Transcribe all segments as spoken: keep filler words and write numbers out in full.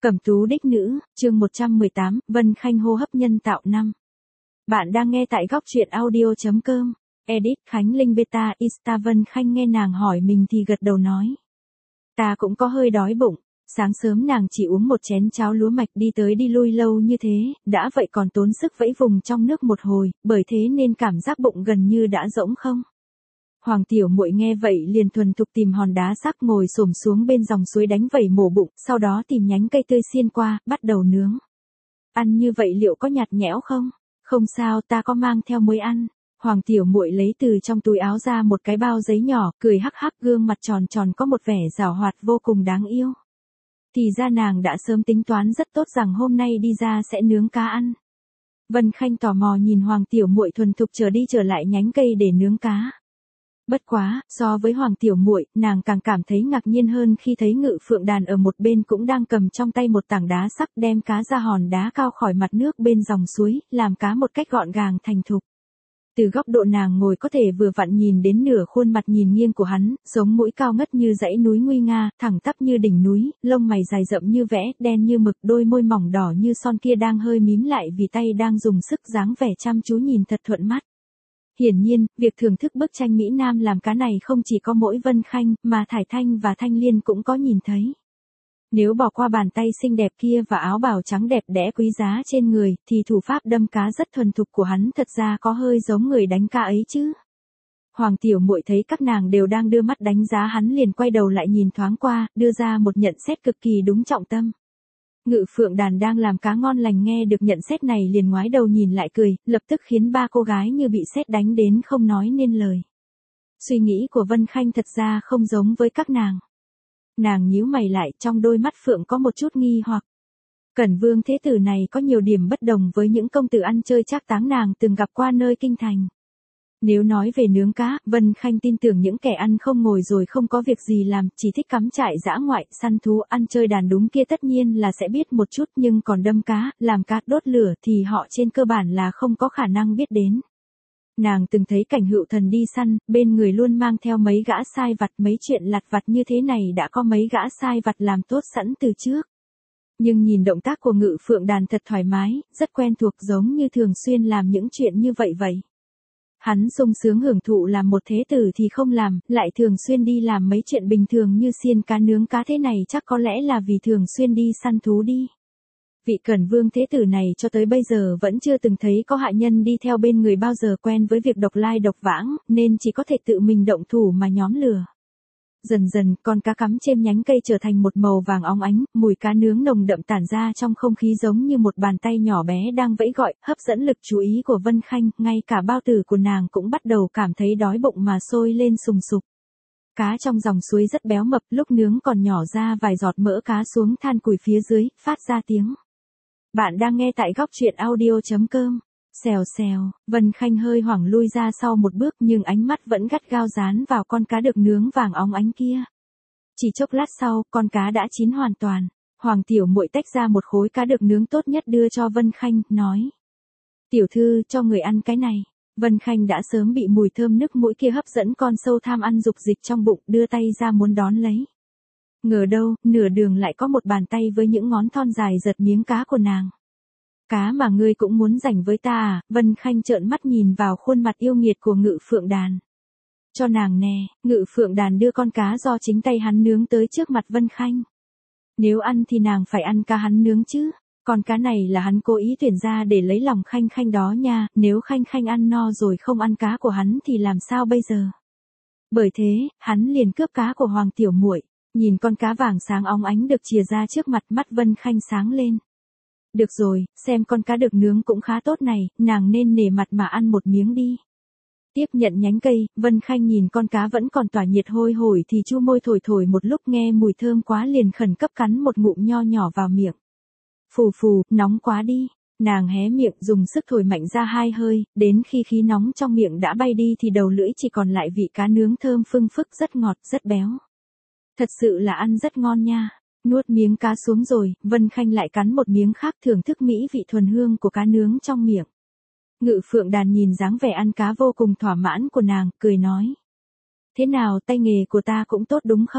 Cẩm tú đích nữ, chương một trăm mười tám, Vân Khanh hô hấp nhân tạo năm. Bạn đang nghe tại góc truyện audio.com. Edit Khánh Linh Beta Insta. Vân Khanh nghe nàng hỏi mình thì gật đầu nói. Ta cũng có hơi đói bụng. Sáng sớm nàng chỉ uống một chén cháo lúa mạch đi tới đi lui lâu như thế, đã vậy còn tốn sức vẫy vùng trong nước một hồi, bởi thế nên cảm giác bụng gần như đã rỗng không. Hoàng tiểu muội nghe vậy liền thuần thục tìm hòn đá sắc ngồi xổm xuống bên dòng suối đánh vẩy mổ bụng, sau đó tìm nhánh cây tươi xiên qua, bắt đầu nướng. Ăn như vậy liệu có nhạt nhẽo không? Không sao, ta có mang theo muối ăn. Hoàng tiểu muội lấy từ trong túi áo ra một cái bao giấy nhỏ, cười hắc hắc, gương mặt tròn tròn có một vẻ giảo hoạt vô cùng đáng yêu. Thì ra nàng đã sớm tính toán rất tốt rằng hôm nay đi ra sẽ nướng cá ăn. Vân Khanh tò mò nhìn Hoàng tiểu muội thuần thục trở đi trở lại nhánh cây để nướng cá. Bất quá, so với Hoàng tiểu muội, nàng càng cảm thấy ngạc nhiên hơn khi thấy Ngự Phượng Đàn ở một bên cũng đang cầm trong tay một tảng đá sắc đem cá ra hòn đá cao khỏi mặt nước bên dòng suối, làm cá một cách gọn gàng thành thục. Từ góc độ nàng ngồi có thể vừa vặn nhìn đến nửa khuôn mặt nhìn nghiêng của hắn, sống mũi cao ngất như dãy núi nguy nga, thẳng tắp như đỉnh núi, lông mày dài rậm như vẽ, đen như mực, đôi môi mỏng đỏ như son kia đang hơi mím lại vì tay đang dùng sức dáng vẻ chăm chú nhìn thật thuận mắt. Hiển nhiên, việc thưởng thức bức tranh Mỹ Nam làm cá này không chỉ có mỗi Vân Khanh, mà Thải Thanh và Thanh Liên cũng có nhìn thấy. Nếu bỏ qua bàn tay xinh đẹp kia và áo bào trắng đẹp đẽ quý giá trên người, thì thủ pháp đâm cá rất thuần thục của hắn thật ra có hơi giống người đánh cá ấy chứ. Hoàng tiểu muội thấy các nàng đều đang đưa mắt đánh giá hắn liền quay đầu lại nhìn thoáng qua, đưa ra một nhận xét cực kỳ đúng trọng tâm. Ngự Phượng Đàn đang làm cá ngon lành nghe được nhận xét này liền ngoái đầu nhìn lại cười, lập tức khiến ba cô gái như bị sét đánh đến không nói nên lời. Suy nghĩ của Vân Khanh thật ra không giống với các nàng. Nàng nhíu mày lại, trong đôi mắt Phượng có một chút nghi hoặc. Cẩn Vương Thế Tử này có nhiều điểm bất đồng với những công tử ăn chơi trác táng nàng từng gặp qua nơi kinh thành. Nếu nói về nướng cá, Vân Khanh tin tưởng những kẻ ăn không ngồi rồi không có việc gì làm, chỉ thích cắm trại dã ngoại, săn thú, ăn chơi đàn đúng kia tất nhiên là sẽ biết một chút, nhưng còn đâm cá, làm cá, đốt lửa thì họ trên cơ bản là không có khả năng biết đến. Nàng từng thấy Cảnh Hựu Thần đi săn, bên người luôn mang theo mấy gã sai vặt, mấy chuyện lặt vặt như thế này đã có mấy gã sai vặt làm tốt sẵn từ trước. Nhưng nhìn động tác của Ngự Phượng Đàn thật thoải mái, rất quen thuộc giống như thường xuyên làm những chuyện như vậy vậy. Hắn sung sướng hưởng thụ làm một thế tử thì không làm, lại thường xuyên đi làm mấy chuyện bình thường như xiên cá nướng cá thế này chắc có lẽ là vì thường xuyên đi săn thú đi. Vị Cẩn Vương Thế Tử này cho tới bây giờ vẫn chưa từng thấy có hạ nhân đi theo bên người bao giờ quen với việc độc lai độc vãng, nên chỉ có thể tự mình động thủ mà nhóm lửa. Dần dần, con cá cắm trên nhánh cây trở thành một màu vàng óng ánh, mùi cá nướng nồng đậm tản ra trong không khí giống như một bàn tay nhỏ bé đang vẫy gọi, hấp dẫn lực chú ý của Vân Khanh, ngay cả bao tử của nàng cũng bắt đầu cảm thấy đói bụng mà sôi lên sùng sục. Cá trong dòng suối rất béo mập, lúc nướng còn nhỏ ra vài giọt mỡ cá xuống than củi phía dưới, phát ra tiếng. Bạn đang nghe tại góc truyện audio.com. Xèo xèo, Vân Khanh hơi hoảng lui ra sau một bước nhưng ánh mắt vẫn gắt gao dán vào con cá được nướng vàng óng ánh kia. Chỉ chốc lát sau, con cá đã chín hoàn toàn. Hoàng tiểu muội tách ra một khối cá được nướng tốt nhất đưa cho Vân Khanh, nói. Tiểu thư, cho người ăn cái này. Vân Khanh đã sớm bị mùi thơm nước mũi kia hấp dẫn, con sâu tham ăn dục dịch trong bụng, đưa tay ra muốn đón lấy. Ngờ đâu, nửa đường lại có một bàn tay với những ngón thon dài giật miếng cá của nàng. Cá mà ngươi cũng muốn giành với ta à? Vân Khanh trợn mắt nhìn vào khuôn mặt yêu nghiệt của Ngự Phượng Đàn. Cho nàng nè, Ngự Phượng Đàn đưa con cá do chính tay hắn nướng tới trước mặt Vân Khanh. Nếu ăn thì nàng phải ăn cá hắn nướng chứ, con cá này là hắn cố ý tuyển ra để lấy lòng Khanh Khanh đó nha, nếu Khanh Khanh ăn no rồi không ăn cá của hắn thì làm sao bây giờ? Bởi thế, hắn liền cướp cá của Hoàng tiểu muội. Nhìn con cá vàng sáng óng ánh được chìa ra trước mặt, mắt Vân Khanh sáng lên. Được rồi, xem con cá được nướng cũng khá tốt này, nàng nên nể mặt mà ăn một miếng đi. Tiếp nhận nhánh cây, Vân Khanh nhìn con cá vẫn còn tỏa nhiệt hôi hổi thì chu môi thổi thổi một lúc nghe mùi thơm quá liền khẩn cấp cắn một ngụm nho nhỏ vào miệng. Phù phù, nóng quá đi. Nàng hé miệng dùng sức thổi mạnh ra hai hơi, đến khi khí nóng trong miệng đã bay đi thì đầu lưỡi chỉ còn lại vị cá nướng thơm phưng phức rất ngọt, rất béo. Thật sự là ăn rất ngon nha. Nuốt miếng cá xuống rồi, Vân Khanh lại cắn một miếng khác thưởng thức mỹ vị thuần hương của cá nướng trong miệng. Ngự Phượng Đàn nhìn dáng vẻ ăn cá vô cùng thỏa mãn của nàng, cười nói. Thế nào, tay nghề của ta cũng tốt đúng không?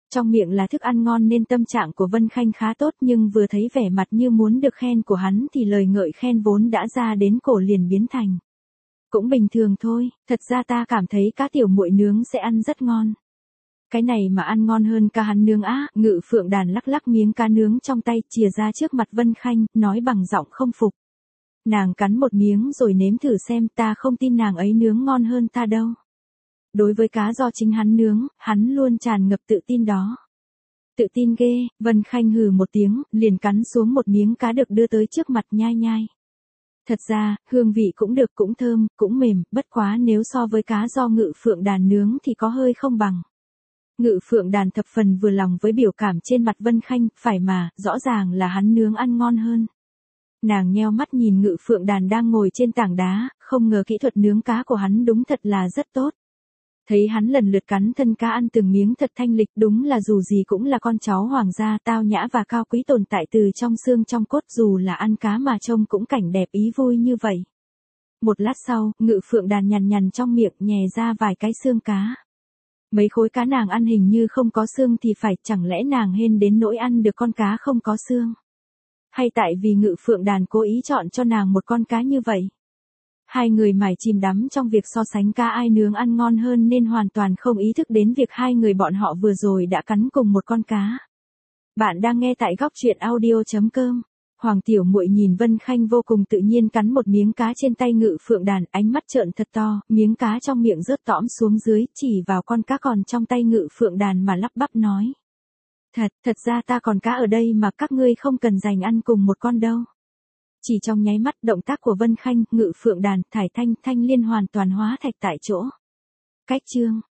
Trong miệng là thức ăn ngon nên tâm trạng của Vân Khanh khá tốt, nhưng vừa thấy vẻ mặt như muốn được khen của hắn thì lời ngợi khen vốn đã ra đến cổ liền biến thành. Cũng bình thường thôi, thật ra ta cảm thấy cá tiểu muội nướng sẽ ăn rất ngon. Cái này mà ăn ngon hơn cá hắn nướng á. Ngự Phượng Đàn lắc lắc miếng cá nướng trong tay chìa ra trước mặt Vân Khanh, nói bằng giọng không phục. Nàng cắn một miếng rồi nếm thử xem, ta không tin nàng ấy nướng ngon hơn ta đâu. Đối với cá do chính hắn nướng, hắn luôn tràn ngập tự tin đó. Tự tin ghê. Vân Khanh hừ một tiếng, liền cắn xuống một miếng cá được đưa tới trước mặt nhai nhai. Thật ra, hương vị cũng được, cũng thơm, cũng mềm, bất quá nếu so với cá do Ngự Phượng Đàn nướng thì có hơi không bằng. Ngự Phượng Đàn thập phần vừa lòng với biểu cảm trên mặt Vân Khanh, phải mà, rõ ràng là hắn nướng ăn ngon hơn. Nàng nheo mắt nhìn Ngự Phượng Đàn đang ngồi trên tảng đá, không ngờ kỹ thuật nướng cá của hắn đúng thật là rất tốt. Thấy hắn lần lượt cắn thân cá ăn từng miếng thật thanh lịch, đúng là dù gì cũng là con cháu hoàng gia, tao nhã và cao quý tồn tại từ trong xương trong cốt, dù là ăn cá mà trông cũng cảnh đẹp ý vui như vậy. Một lát sau, Ngự Phượng Đàn nhằn nhằn trong miệng nhè ra vài cái xương cá. Mấy khối cá nàng ăn hình như không có xương thì phải, chẳng lẽ nàng hên đến nỗi ăn được con cá không có xương? Hay tại vì Ngự Phượng Đàn cố ý chọn cho nàng một con cá như vậy? Hai người mải chìm đắm trong việc so sánh cá ai nướng ăn ngon hơn nên hoàn toàn không ý thức đến việc hai người bọn họ vừa rồi đã cắn cùng một con cá. Bạn đang nghe tại góc truyện audio chấm com. Hoàng tiểu muội nhìn Vân Khanh vô cùng tự nhiên cắn một miếng cá trên tay Ngự Phượng Đàn, ánh mắt trợn thật to, miếng cá trong miệng rớt tõm xuống dưới, chỉ vào con cá còn trong tay Ngự Phượng Đàn mà lắp bắp nói. Thật, thật ra ta còn cá ở đây mà các ngươi không cần dành ăn cùng một con đâu. Chỉ trong nháy mắt, động tác của Vân Khanh, Ngự Phượng Đàn, Thải Thanh, Thanh Liên hoàn toàn hóa thạch tại chỗ. Cách chương